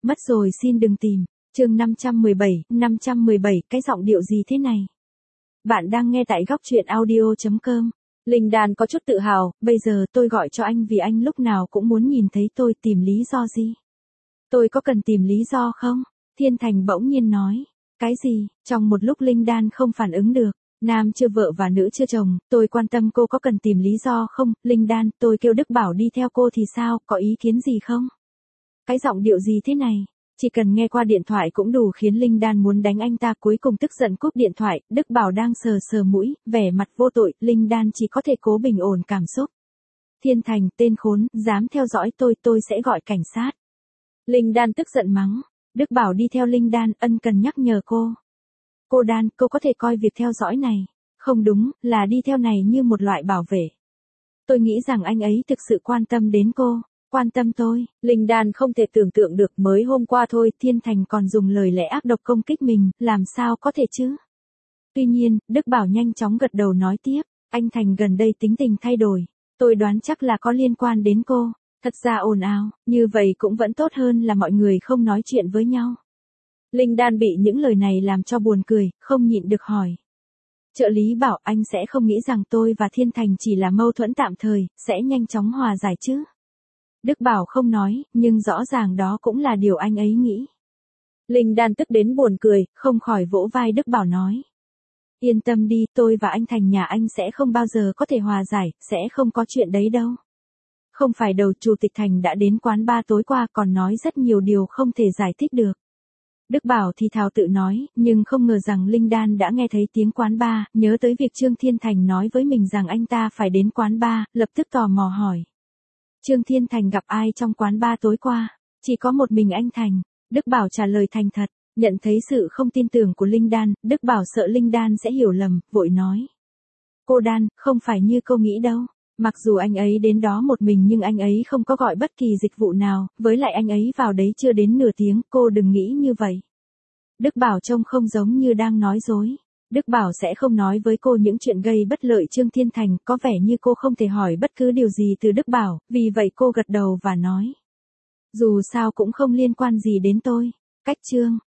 Mất rồi xin đừng tìm. Chương 517, cái giọng điệu gì thế này? Bạn đang nghe tại góc truyện audio.com. Linh Đan có chút tự hào, bây giờ tôi gọi cho anh vì anh lúc nào cũng muốn nhìn thấy tôi, tìm lý do gì? Tôi có cần tìm lý do không? Thiên Thành bỗng nhiên nói. Cái gì? Trong một lúc Linh Đan không phản ứng được. Nam chưa vợ và nữ chưa chồng, tôi quan tâm cô có cần tìm lý do không? Linh Đan, tôi kêu Đức Bảo đi theo cô thì sao, có ý kiến gì không? Cái giọng điệu gì thế này? Chỉ cần nghe qua điện thoại cũng đủ khiến Linh Đan muốn đánh anh ta, cuối cùng tức giận cúp điện thoại. Đức Bảo đang sờ sờ mũi, vẻ mặt vô tội, Linh Đan chỉ có thể cố bình ổn cảm xúc. Thiên Thành, tên khốn, dám theo dõi tôi sẽ gọi cảnh sát. Linh Đan tức giận mắng. Đức Bảo đi theo Linh Đan, ân cần nhắc nhở cô. Cô Đan, cô có thể coi việc theo dõi này. Không đúng, là đi theo này như một loại bảo vệ. Tôi nghĩ rằng anh ấy thực sự quan tâm đến cô. Quan tâm tôi. Linh Đan không thể tưởng tượng được, mới hôm qua thôi, Thiên Thành còn dùng lời lẽ ác độc công kích mình, làm sao có thể chứ? Tuy nhiên, Đức Bảo nhanh chóng gật đầu nói tiếp, anh Thành gần đây tính tình thay đổi. Tôi đoán chắc là có liên quan đến cô. Thật ra ồn ào, như vậy cũng vẫn tốt hơn là mọi người không nói chuyện với nhau. Linh Đan bị những lời này làm cho buồn cười, không nhịn được hỏi. Trợ lý bảo anh sẽ không nghĩ rằng tôi và Thiên Thành chỉ là mâu thuẫn tạm thời, sẽ nhanh chóng hòa giải chứ. Đức Bảo không nói, nhưng rõ ràng đó cũng là điều anh ấy nghĩ. Linh Đan tức đến buồn cười, không khỏi vỗ vai Đức Bảo nói. Yên tâm đi, tôi và anh Thành nhà anh sẽ không bao giờ có thể hòa giải, sẽ không có chuyện đấy đâu. Không phải đầu Chủ tịch Thành đã đến quán bar tối qua còn nói rất nhiều điều không thể giải thích được. Đức Bảo thì thào tự nói, nhưng không ngờ rằng Linh Đan đã nghe thấy tiếng quán bar, nhớ tới việc Trương Thiên Thành nói với mình rằng anh ta phải đến quán bar, lập tức tò mò hỏi. Trương Thiên Thành gặp ai trong quán bar tối qua? Chỉ có một mình anh Thành. Đức Bảo trả lời thành thật, nhận thấy sự không tin tưởng của Linh Đan, Đức Bảo sợ Linh Đan sẽ hiểu lầm, vội nói. Cô Đan, không phải như cô nghĩ đâu. Mặc dù anh ấy đến đó một mình nhưng anh ấy không có gọi bất kỳ dịch vụ nào, với lại anh ấy vào đấy chưa đến nửa tiếng, cô đừng nghĩ như vậy. Đức Bảo trông không giống như đang nói dối. Đức Bảo sẽ không nói với cô những chuyện gây bất lợi Trương Thiên Thành, có vẻ như cô không thể hỏi bất cứ điều gì từ Đức Bảo, vì vậy cô gật đầu và nói. Dù sao cũng không liên quan gì đến tôi. Cách Trương